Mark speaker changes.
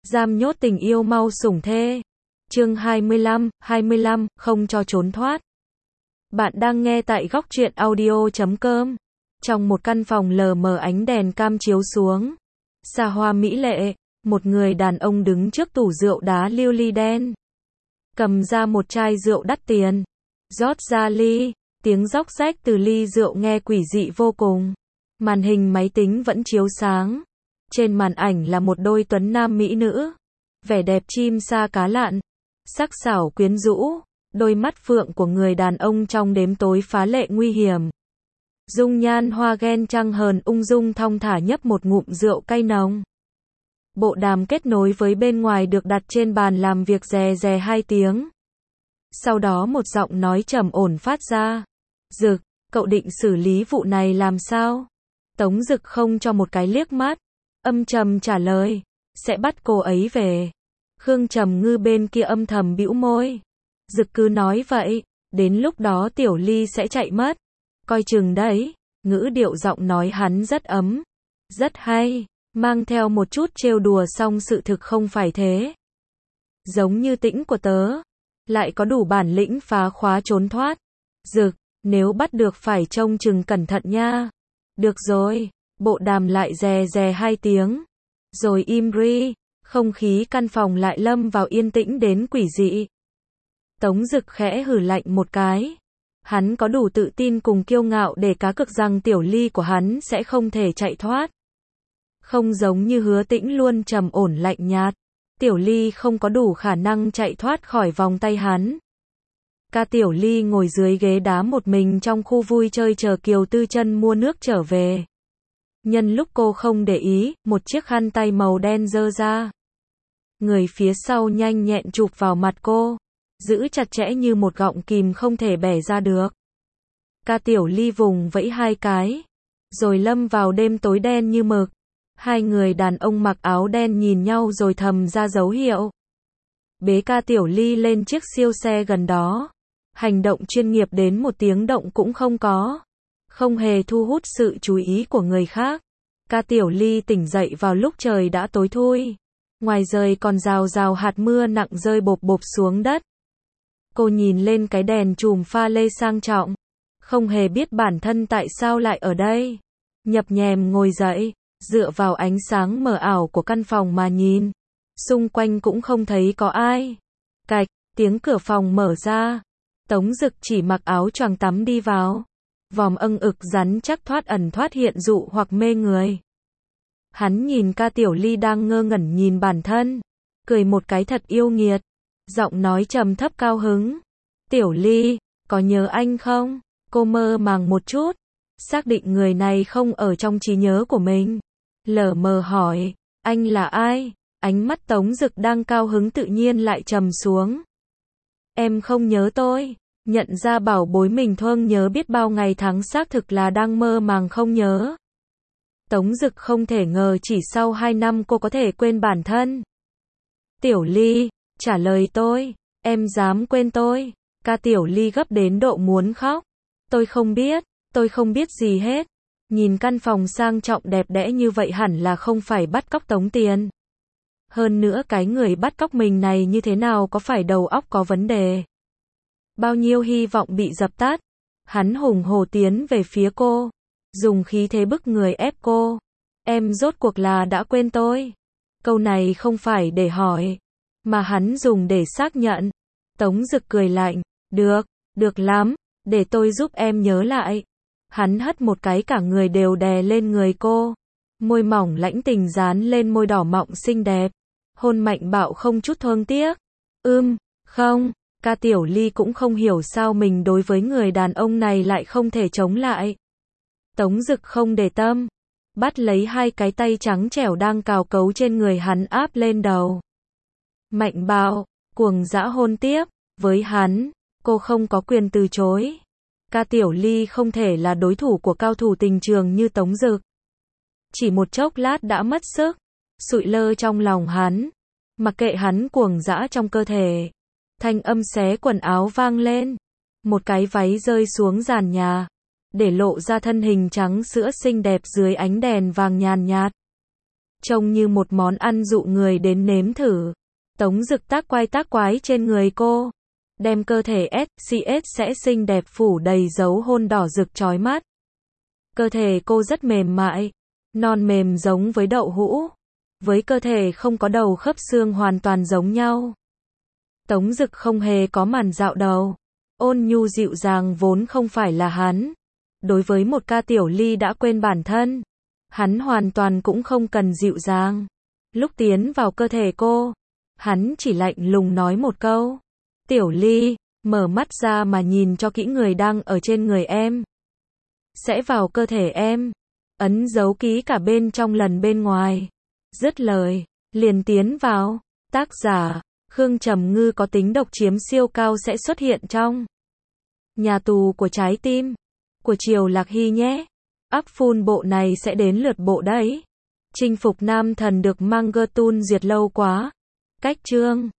Speaker 1: Giam nhốt tình yêu mau sủng thê. Chương 25, không cho trốn thoát. Bạn đang nghe tại góc truyện audio.com. Trong một căn phòng lờ mờ ánh đèn cam chiếu xuống. Xa hoa mỹ lệ, một người đàn ông đứng trước tủ rượu đá lưu ly đen. Cầm ra một chai rượu đắt tiền. Rót ra ly, tiếng róc rách từ ly rượu nghe quỷ dị vô cùng. Màn hình máy tính vẫn chiếu sáng. Trên màn ảnh là một đôi tuấn nam mỹ nữ. Vẻ đẹp chim sa cá lặn. Sắc sảo quyến rũ. Đôi mắt phượng của người đàn ông trong đêm tối phá lệ nguy hiểm. Dung nhan hoa ghen trăng hờn ung dung thong thả nhấp một ngụm rượu cay nồng. Bộ đàm kết nối với bên ngoài được đặt trên bàn làm việc rè rè 2 tiếng. Sau đó một giọng nói trầm ổn phát ra. Dực, cậu định xử lý vụ này làm sao? Tống Dực không cho một cái liếc mắt. Âm trầm trả lời. Sẽ bắt cô ấy về. Khương Trầm Ngư bên kia âm thầm bĩu môi. Dực cứ nói vậy. Đến lúc đó Tiểu Ly sẽ chạy mất. Coi chừng đấy. Ngữ điệu giọng nói hắn rất ấm. Rất hay. Mang theo một chút trêu đùa song sự thực không phải thế. Giống như Tĩnh của tớ. Lại có đủ bản lĩnh phá khóa trốn thoát. Dực, nếu bắt được phải trông chừng cẩn thận nha. Được rồi. Bộ đàm lại rè rè 2 tiếng. Rồi im ri. Không khí căn phòng lại lâm vào yên tĩnh đến quỷ dị. Tống Dực khẽ hừ lạnh một cái. Hắn có đủ tự tin cùng kiêu ngạo để cá cược rằng Tiểu Ly của hắn sẽ không thể chạy thoát. Không giống như Hứa Tĩnh luôn trầm ổn lạnh nhạt. Tiểu Ly không có đủ khả năng chạy thoát khỏi vòng tay hắn. Ca Tiểu Ly ngồi dưới ghế đá một mình trong khu vui chơi chờ Kiều Tư Chân mua nước trở về. Nhân lúc cô không để ý, một chiếc khăn tay màu đen giơ ra. Người phía sau nhanh nhẹn chụp vào mặt cô. Giữ chặt chẽ như một gọng kìm không thể bẻ ra được. Ca Tiểu Ly vùng vẫy 2 cái. Rồi lâm vào đêm tối đen như mực. Hai người đàn ông mặc áo đen nhìn nhau rồi thầm ra dấu hiệu. Bế Ca Tiểu Ly lên chiếc siêu xe gần đó. Hành động chuyên nghiệp đến một tiếng động cũng không có. Không hề thu hút sự chú ý của người khác. Ca Tiểu Ly tỉnh dậy vào lúc trời đã tối thui. Ngoài trời còn rào rào hạt mưa nặng rơi bộp bộp xuống đất. Cô nhìn lên cái đèn chùm pha lê sang trọng. Không hề biết bản thân tại sao lại ở đây. Nhập nhèm ngồi dậy, dựa vào ánh sáng mờ ảo của căn phòng mà nhìn. Xung quanh cũng không thấy có ai. Cạch, tiếng cửa phòng mở ra. Tống Dực chỉ mặc áo choàng tắm đi vào. Vòm âng ực rắn chắc thoát ẩn thoát hiện dụ hoặc mê người. Hắn nhìn Ca Tiểu Ly đang ngơ ngẩn nhìn bản thân. Cười một cái thật yêu nghiệt. Giọng nói trầm thấp cao hứng. Tiểu Ly, có nhớ anh không? Cô mơ màng một chút. Xác định người này không ở trong trí nhớ của mình. Lờ mờ hỏi, anh là ai? Ánh mắt Tống Dực đang cao hứng tự nhiên lại trầm xuống. Em không nhớ tôi. Nhận ra bảo bối mình thương nhớ biết bao ngày tháng xác thực là đang mơ màng không nhớ. Tống Dực không thể ngờ chỉ sau 2 năm cô có thể quên bản thân. Tiểu Ly, trả lời tôi, em dám quên tôi? Ca Tiểu Ly gấp đến độ muốn khóc. Tôi không biết gì hết. Nhìn căn phòng sang trọng đẹp đẽ như vậy hẳn là không phải bắt cóc tống tiền. Hơn nữa cái người bắt cóc mình này như thế nào có phải đầu óc có vấn đề. Bao nhiêu hy vọng bị dập tắt. Hắn hùng hổ tiến về phía cô. Dùng khí thế bức người ép cô. Em rốt cuộc là đã quên tôi. Câu này không phải để hỏi. Mà hắn dùng để xác nhận. Tống Dực cười lạnh. Được lắm. Để tôi giúp em nhớ lại. Hắn hất một cái cả người đều đè lên người cô. Môi mỏng lãnh tình dán lên môi đỏ mọng xinh đẹp. Hôn mạnh bạo không chút thương tiếc. Không. Ca Tiểu Ly cũng không hiểu sao mình đối với người đàn ông này lại không thể chống lại. Tống Dực không để tâm. Bắt lấy 2 cái tay trắng trẻo đang cào cấu trên người hắn áp lên đầu. Mạnh bạo, cuồng dã hôn tiếp. Với hắn, cô không có quyền từ chối. Ca Tiểu Ly không thể là đối thủ của cao thủ tình trường như Tống Dực. Chỉ một chốc lát đã mất sức. Sụi lơ trong lòng hắn. Mặc kệ hắn cuồng dã trong cơ thể. Thanh âm xé quần áo vang lên. Một cái váy rơi xuống giàn nhà. Để lộ ra thân hình trắng sữa xinh đẹp dưới ánh đèn vàng nhàn nhạt. trông như một món ăn dụ người đến nếm thử. Tống Dực tác quái trên người cô, đem cơ thể SCS sẽ xinh đẹp phủ đầy dấu hôn đỏ rực chói mắt. Cơ thể cô rất mềm mại, non mềm giống với đậu hũ, với cơ thể không có đầu khớp xương hoàn toàn giống nhau. Tống Dực không hề có màn dạo đầu, ôn nhu dịu dàng vốn không phải là hắn. Đối với một ca Tiểu Ly đã quên bản thân, hắn hoàn toàn cũng không cần dịu dàng. Lúc tiến vào cơ thể cô, hắn chỉ lạnh lùng nói một câu. Tiểu Ly, mở mắt ra mà nhìn cho kỹ người đang ở trên người em. Sẽ vào cơ thể em, ấn dấu ký cả bên trong lần bên ngoài. Dứt lời, liền tiến vào. Tác giả, Khương Trầm Ngư có tính độc chiếm siêu cao sẽ xuất hiện trong Nhà tù của trái tim của Triều Lạc Hy nhé. Up full bộ này sẽ đến lượt bộ đấy. Chinh phục nam thần được Mangertun duyệt lâu quá. Cách chương